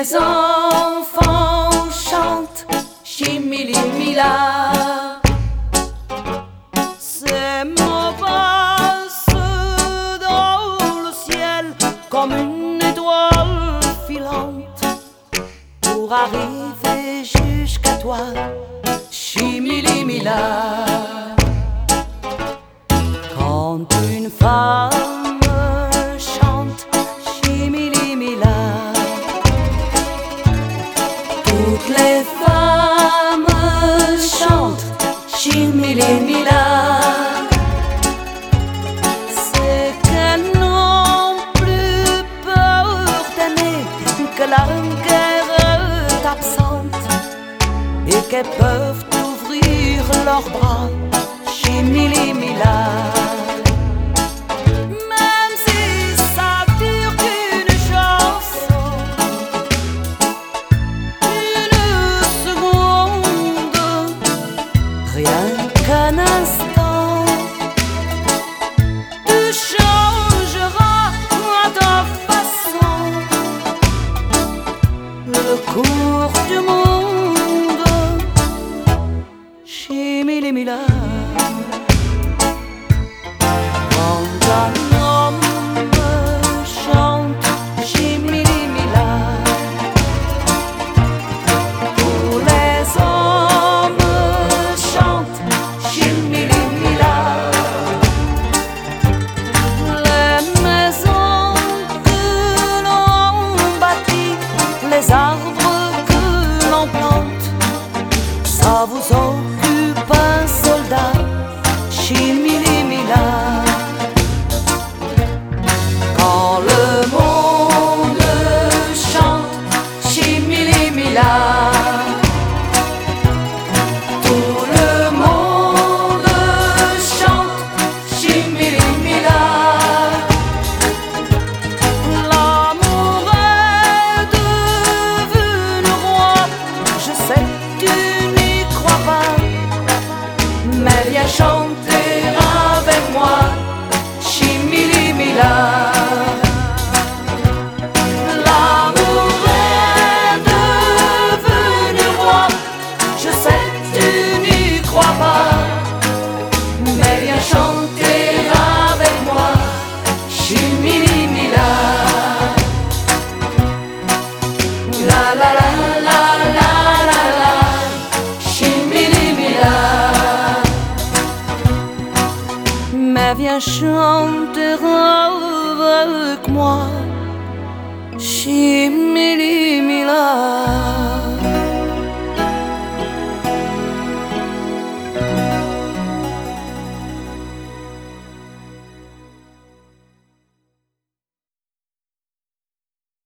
les enfants chantent Chimilimila. Ces mots passent dans le ciel comme une étoile filante pour arriver jusqu'à toi, Chimilimila. Quand une femme chante Chimilimila, toutes les femmes chantent Chimilimila. C'est qu'elles n'ont plus peur d'aimer, que la guerre est absente et qu'elles peuvent ouvrir leurs bras, Chimilimila. Même si ça dure qu'une chanson, une seconde, rien qu'un instant, tu changeras à ta façon le cours du monde, Chimilimila. Quand un homme chante Chimilimila, tous les hommes chantent Chimilimila. Les maisons que l'on bâtit, les arbres que l'on plante, ça vous occupe un soldat, Chimilimila. Quand le monde chante Chimilimila, tout le monde chante Chimilimila. L'amour est devenu roi, je sais que tu n'y crois pas, mais viens chanter avec moi, Chimilimila. L'amour est devenu roi, je sais que tu n'y crois pas, mais viens chanter avec moi, Chimilimila. La la la la la la la, Chimilimila. Mais viens chanter avec moi, Chimilimila.